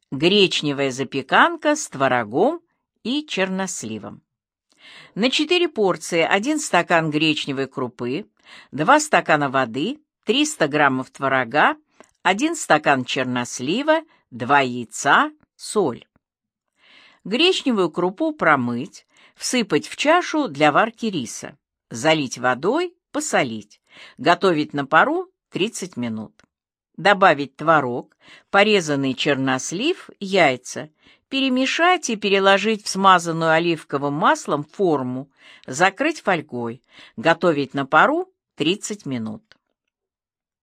Гречневая запеканка с творогом и черносливом. На 4 порции 1 стакан гречневой крупы, 2 стакана воды, 300 граммов творога, 1 стакан чернослива, 2 яйца, соль. Гречневую крупу промыть, всыпать в чашу для варки риса, залить водой, посолить, готовить на пару 30 минут. Добавить творог, порезанный чернослив, яйца, перемешать и переложить в смазанную оливковым маслом форму, закрыть фольгой, готовить на пару 30 минут.